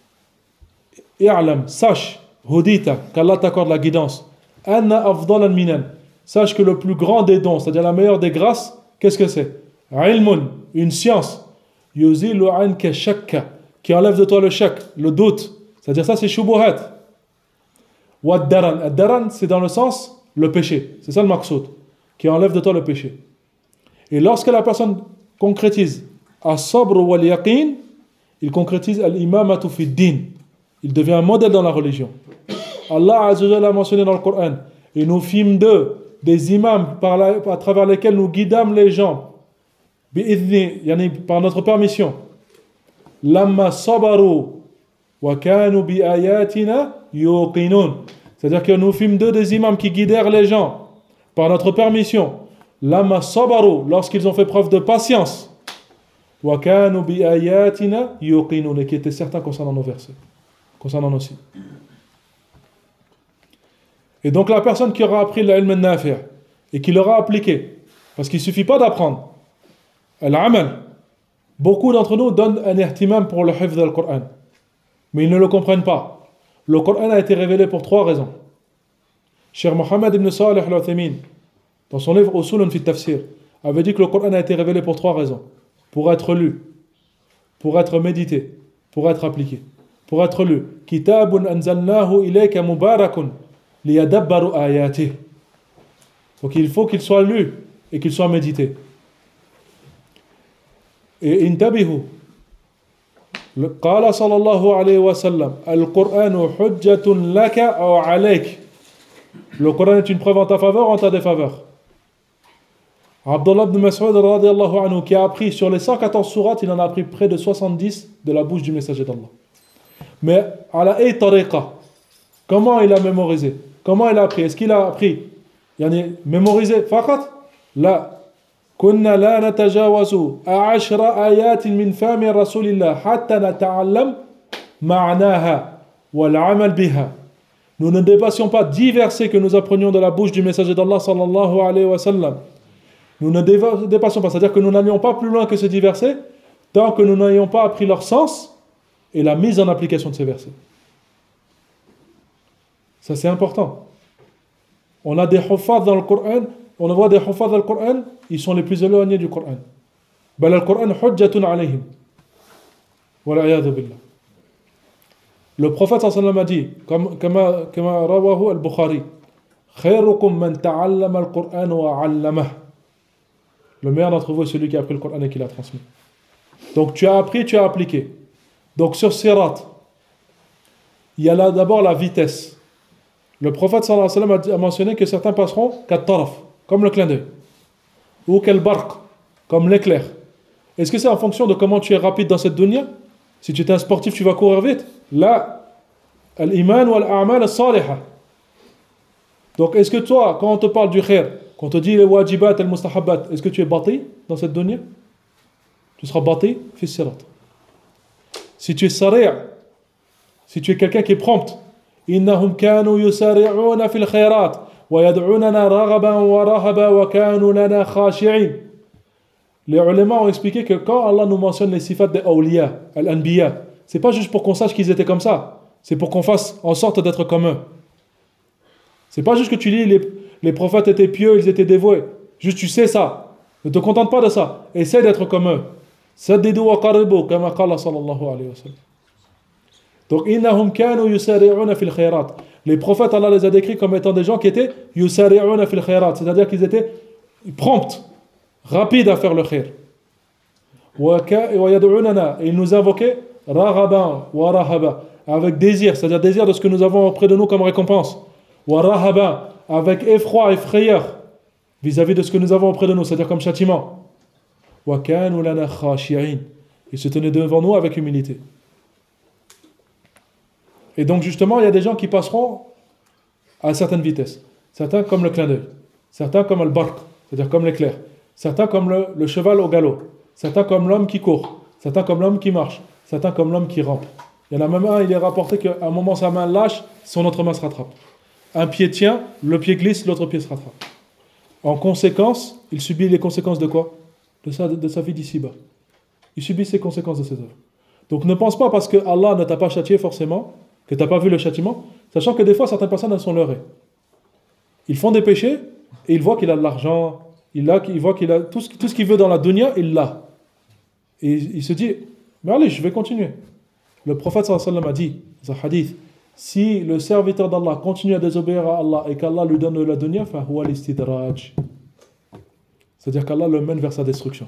[SPEAKER 1] يعلم sache هديت qu'Allah t'accorde la guidance أن أفضل المنن sache que le plus grand des dons, c'est-à-dire la meilleure des grâces, qu'est-ce que c'est? علم, une science يزيل عنك الشك, qui enlève de toi le shak, le doute, c'est-à-dire ça c'est shubuhat. Wad-daran, ad-daran c'est dans le sens le péché, c'est ça le maqsoud, qui enlève de toi le péché. Et lorsque la personne concrétise as-sabr wal yaqin, il concrétise al-imamatu fi din, il devient un modèle dans la religion. Allah Azza wa Jalla a mentionné dans le Coran, et nous fîmes d'eux des imams par la, à travers lesquels nous guidâmes les gens bi'idhni, yani par notre permission. Lamma sabaru wa kanu bi ayatina yuqinun, c'est-à-dire que nous fîmes d'eux des imams qui guidèrent les gens par notre permission. Lamma sabaru, lorsqu'ils ont fait preuve de patience. Wa kanu bi ayatina yuqinun, et qui étaient certains concernant nos versets, concernant nos signes. Et donc la personne qui aura appris l'ilm al-nafi' et qui l'aura appliqué, parce qu'il ne suffit pas d'apprendre, al-amal, beaucoup d'entre nous donnent un ihtimam pour le hifz al-Qur'an, mais ils ne le comprennent pas. Le Qur'an a été révélé pour trois raisons. Cheikh Mohammed ibn Salih al-Uthaymin, dans son livre Usulun fi tafsir, avait dit que le Qur'an a été révélé pour trois raisons. Pour être lu, pour être médité, pour être appliqué. Pour être lu. Kitabun anzalnahu ilayka mubarakun liyadabbaru ayatih. Donc il faut qu'il soit lu et qu'il soit médité. Et intabihu. قال صلى الله عليه وسلم القرآن حجة لك أو عليك. Le Coran est une preuve en ta faveur ou en ta défaveur. Abdullah ibn Mas'ud radiyallahu anhu, qui a appris sur les cent quatorze sourates, il en a appris près de soixante-dix de la bouche du messager d'Allah. Mais à la ay tariqa, comment il a mémorisé? Comment il a appris? Est-ce qu'il a appris yani mémorisé faqat? La. كنا لا نتجاوز عشر آيات من فم رسول الله حتى نتعلم معناها والعمل بها. Nous ne dépassions pas dix versets que nous apprenions de la bouche du messager d'Allah sallallahu alayhi wa sallam. Nous ne dépassions pas, c'est-à-dire que nous n'allions pas plus loin que ces dix versets tant que nous n'ayons pas appris leur sens et la mise en application de ces versets. Ça c'est important. On a des huffaz dans le Coran, on voit des huffaz dans le Coran, ils sont les plus éloignés du Coran. Bal al-Coran hujjatun alayhim. Wal'iyadhu billah. Le prophète sallallahu alayhi wa sallam a dit, comme kama kama rawahu al-Bukhari, khayrukum man ta'allama al-Qur'an wa 'allamah. Le meilleur d'entre vous est celui qui a appris le Coran et qui l'a transmis. Donc tu as appris, tu as appliqué. Donc sur Sirat, il y a là d'abord la vitesse. Le prophète sallallahu alayhi wa sallam a mentionné que certains passeront qu'at-taraf, comme le clin d'œil, ou quel barq, comme l'éclair. Est-ce que c'est en fonction de comment tu es rapide dans cette dunya? Si tu es un sportif, tu vas courir vite. Là, al-iman wal a'mal as-salihah. Donc, est-ce que toi, quand on te parle du khair, quand on te dit les wajibat et les mustahabbat, est-ce que tu es bati dans cette dunya? Tu seras bati fi sirat. Si tu es sari', si tu es quelqu'un qui est prompt, innahum kanu yusari'una fil khairat wa yad'unana raghaban wa rahaba wa kanu lana khashi'in. Les ulama ont expliqué que quand Allah nous mentionne les sifat des awliya, al-anbiya, c'est pas juste pour qu'on sache qu'ils étaient comme ça, c'est pour qu'on fasse en sorte d'être comme eux. C'est pas juste que tu lis les, les prophètes étaient pieux, ils étaient dévoués. Juste tu sais ça. Ne te contente pas de ça. Essaie d'être comme eux. Saddidu wa qaribu, kama qala sallallahu alayhi wa sallam. Donc, innahum kanu yusari'una fil khairat. Les prophètes, Allah les a décrits comme étant des gens qui étaient yusari'una fil khairat, c'est-à-dire qu'ils étaient prompts, rapides à faire le khair. Wa yad'unana, et ils nous invoquaient raghaban wa rahaba, avec désir, c'est-à-dire désir de ce que nous avons auprès de nous comme récompense. Wa rahaba, avec effroi et frayeur vis-à-vis de ce que nous avons auprès de nous, c'est-à-dire comme châtiment. Wa kanu lana khashi'in, ils se tenaient devant nous avec humilité. Et donc justement, il y a des gens qui passeront à certaines vitesses. Certains comme le clin d'œil, certains comme le barq, c'est-à-dire comme l'éclair, certains comme le, le cheval au galop, certains comme l'homme qui court, certains comme l'homme qui marche, certains comme l'homme qui rampe. Il y en a même un, il est rapporté qu'à un moment sa main lâche, son autre main se rattrape. Un pied tient, le pied glisse, l'autre pied se rattrape. En conséquence, il subit les conséquences de quoi? De sa, de sa vie d'ici-bas. Il subit ces conséquences de ses œuvres. Donc ne pense pas parce que Allah ne t'a pas châtié forcément, que tu n'as pas vu le châtiment, sachant que des fois certaines personnes elles sont leurrées. Ils font des péchés et ils voient qu'il a de l'argent, il, a, il voit qu'il a tout ce, tout ce qu'il veut dans la dunya, il l'a. Et il, il se dit, mais allez, je vais continuer. Le prophète sallallahu alayhi wa sallam a dit, dans un hadith, si le serviteur d'Allah continue à désobéir à Allah et qu'Allah lui donne de la dunya, fa huwa listidraj. C'est-à-dire qu'Allah le mène vers sa destruction.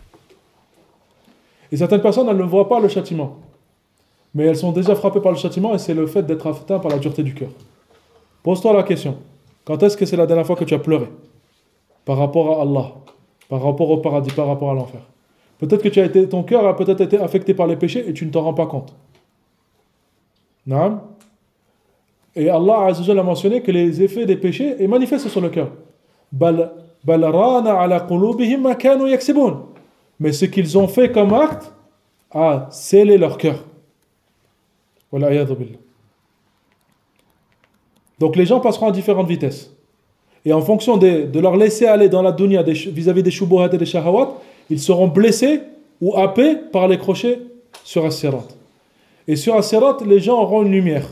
[SPEAKER 1] Et certaines personnes, elles ne voient pas le châtiment. Mais elles sont déjà frappées par le châtiment et c'est le fait d'être atteint par la dureté du cœur. Pose-toi la question. Quand est-ce que c'est la dernière fois que tu as pleuré? Par rapport à Allah, par rapport au paradis, par rapport à l'enfer. Peut-être que tu as été, ton cœur a peut-être été affecté par les péchés et tu ne t'en rends pas compte. Naam. Et Allah Azza wa Jalla a mentionné que les effets des péchés est manifestent sur le cœur. Bal, bal rana ala qulubihim ma kanu yaksibun. Mais ce qu'ils ont fait comme acte a scellé leur cœur. Donc les gens passeront à différentes vitesses. Et en fonction des, de leur laisser aller dans la dunya des, vis-à-vis des shubuhat et des shahawat, ils seront blessés ou happés par les crochets sur as-sirat. Et sur as-sirat, les gens auront une lumière.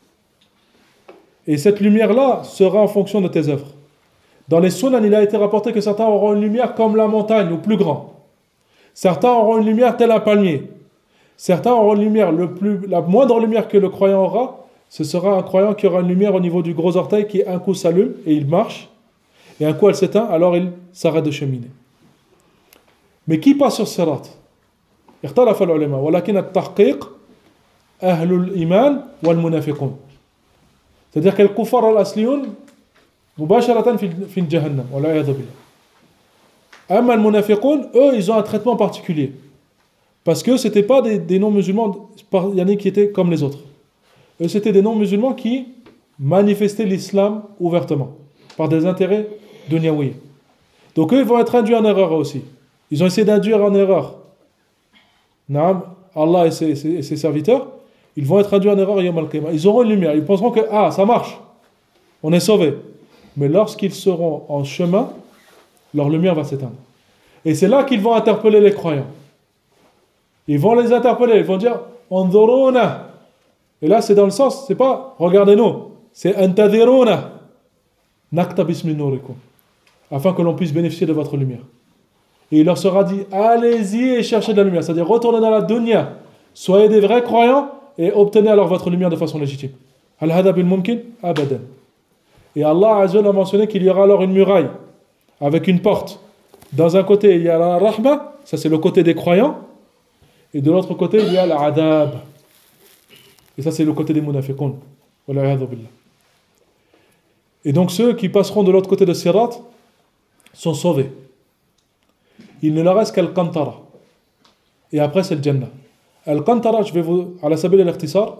[SPEAKER 1] Et cette lumière-là sera en fonction de tes œuvres. Dans les sunan, il a été rapporté que certains auront une lumière comme la montagne ou plus grand. Certains auront une lumière tel un palmier. Certains auront une lumière, le plus, la moindre lumière que le croyant aura, ce sera un croyant qui aura une lumière au niveau du gros orteil qui un coup s'allume et il marche, et un coup elle s'éteint, alors il s'arrête de cheminer. Mais qui passe sur Sirat? اختلف العلماء ولكن التحقيق أهل الإيمان والمنافقون. C'est-à-dire que les kuffar al-asliyun مباشرة في جهنم والعياذ بالله. أما المنافقون, eux, ils ont un traitement particulier. Parce que ce n'étaient pas des, des non-musulmans, il y en a qui étaient comme les autres. Eux, c'était des non-musulmans qui manifestaient l'islam ouvertement, par des intérêts dunyaouis. Donc eux, ils vont être induits en erreur aussi. Ils ont essayé d'induire en erreur Naam, Allah et ses, ses, ses serviteurs, ils vont être induits en erreur Yawm al-Qiyamah. Ils auront une lumière, ils penseront que, ah, ça marche, on est sauvés. Mais lorsqu'ils seront en chemin, leur lumière va s'éteindre. Et c'est là qu'ils vont interpeller les croyants. Ils vont les interpeller, ils vont dire Anzuruna. Et là, c'est dans le sens, c'est pas regardez-nous, c'est Antadiruna. Naktabis min nurikum. Afin que l'on puisse bénéficier de votre lumière. Et il leur sera dit allez-y et cherchez de la lumière. C'est-à-dire retournez dans la dunya, soyez des vrais croyants et obtenez alors votre lumière de façon légitime. Al hada bil mumkin abadan. Et Allah Azza a mentionné qu'il y aura alors une muraille avec une porte. Dans un côté, il y a la rahma, ça c'est le côté des croyants. Et de l'autre côté, il y a l'adab. Et ça, c'est le côté des munafiqun. Wal'iyadhu billah. Et donc, ceux qui passeront de l'autre côté de Sirat sont sauvés. Il ne leur reste qu'Al-Qantara. Et après, c'est le Jannah. Al-Qantara, je vais vous. À la sabil al-Ikhtisar.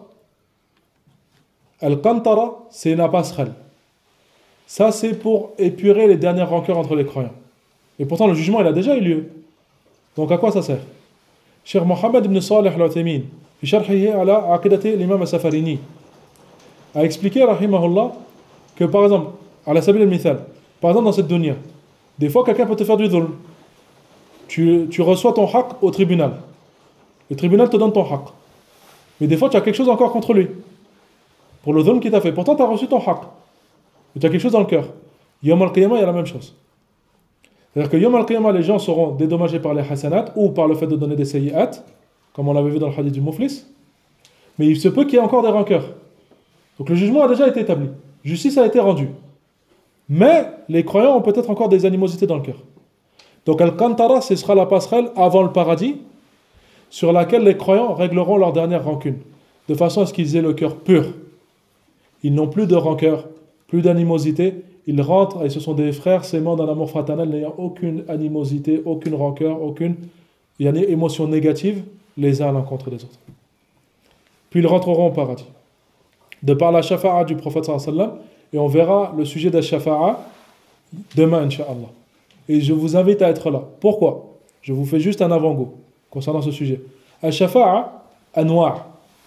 [SPEAKER 1] Al-Qantara, c'est une passerelle. Ça, c'est pour épurer les dernières rancœurs entre les croyants. Et pourtant, le jugement, il a déjà eu lieu. Donc, à quoi ça sert? Cheikh Mohammed ibn Salih al-Uthaymin, في شرحه على عقيدة الإمام السفريني, a expliqué, rahimahullah, que par exemple, à la sabil al-Mithal, par exemple dans cette dunya, des fois quelqu'un peut te faire du dhulm. Tu, tu reçois ton haq au tribunal. Le tribunal te donne ton haq. Mais des fois, tu as quelque chose encore contre lui. Pour le dhulm qu'il t'a fait. Pourtant, tu as reçu ton haq. Mais tu as quelque chose dans le cœur. Yom al-Qiyamah, il y a la même chose. C'est-à-dire que Yom al-Qiyamah, les gens seront dédommagés par les hasanat ou par le fait de donner des sayyi'at, comme on l'avait vu dans le hadith du Muflis. Mais il se peut qu'il y ait encore des rancœurs. Donc le jugement a déjà été établi. Justice a été rendue. Mais les croyants ont peut-être encore des animosités dans le cœur. Donc Al-Qantara, ce sera la passerelle avant le paradis, sur laquelle les croyants régleront leur dernière rancune, de façon à ce qu'ils aient le cœur pur. Ils n'ont plus de rancœur, plus d'animosité. Ils rentrent et ce sont des frères s'aimant d'un amour fraternel, n'ayant aucune animosité, aucune rancœur, aucune émotion négative les uns à l'encontre des autres. Puis ils rentreront au paradis. De par la shafa'a du prophète sallallahu alayhi wa sallam, et on verra le sujet de la shafa'a demain, incha'Allah. Et je vous invite à être là. Pourquoi? Je vous fais juste un avant-goût concernant ce sujet. Al-shafa'a anwa'.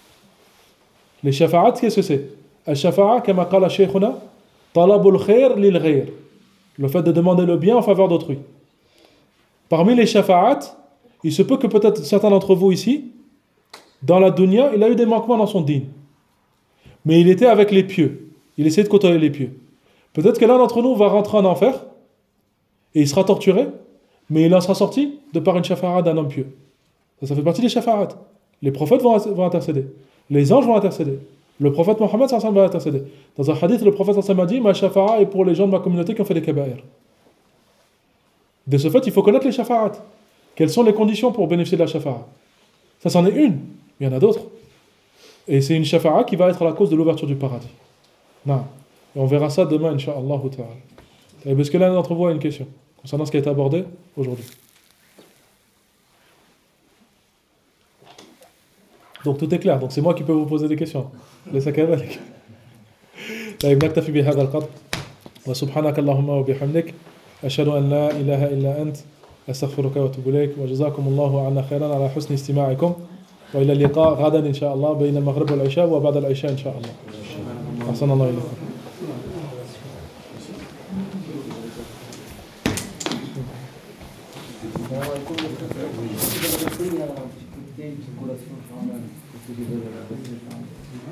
[SPEAKER 1] Les shafa'at, qu'est-ce que c'est? Al-shafa'a, kama qala shaykhuna, talabul khair lil ghayr. Le fait de demander le bien en faveur d'autrui. Parmi les shafa'at, il se peut que peut-être certains d'entre vous ici, dans la dunya, il a eu des manquements dans son dîn. Mais il était avec les pieux. Il essayait de côtoyer les pieux. Peut-être que l'un d'entre nous va rentrer en enfer et il sera torturé, mais il en sera sorti de par une shafa'a d'un homme pieux. Ça, ça fait partie des shafa'at. Les prophètes vont, vont intercéder. Les anges vont intercéder. Le prophète Mohammed sallallahu alayhi wa sallam va intercéder. Dans un hadith, le prophète sallallahu alayhi wa sallam a dit: ma shafa'a est pour les gens de ma communauté qui ont fait des kaba'ir. De ce fait, il faut connaître les shafa'at. Quelles sont les conditions pour bénéficier de la shafa'a? Ça, c'en est une. Il y en a d'autres. Et c'est une shafa'a qui va être la cause de l'ouverture du paradis. Non. Et on verra ça demain, incha'Allah ta'ala. Est-ce que l'un d'entre vous a une question concernant ce qui a été abordé aujourd'hui? Donc tout est clair. Donc c'est moi qui peux vous poser des questions. Laissez كذلك. طيب نكتفي بهذا القدر وسبحانك اللهم وبحمدك أشهد أن لا إله إلا أنت أستغفرك وأتوب إليك وجزاكم الله عنا خيرا على حسن استماعكم وإلى اللقاء غدا إن شاء الله بين المغرب والعشاء وبعد العشاء إن شاء الله. أحسن الله إليكم.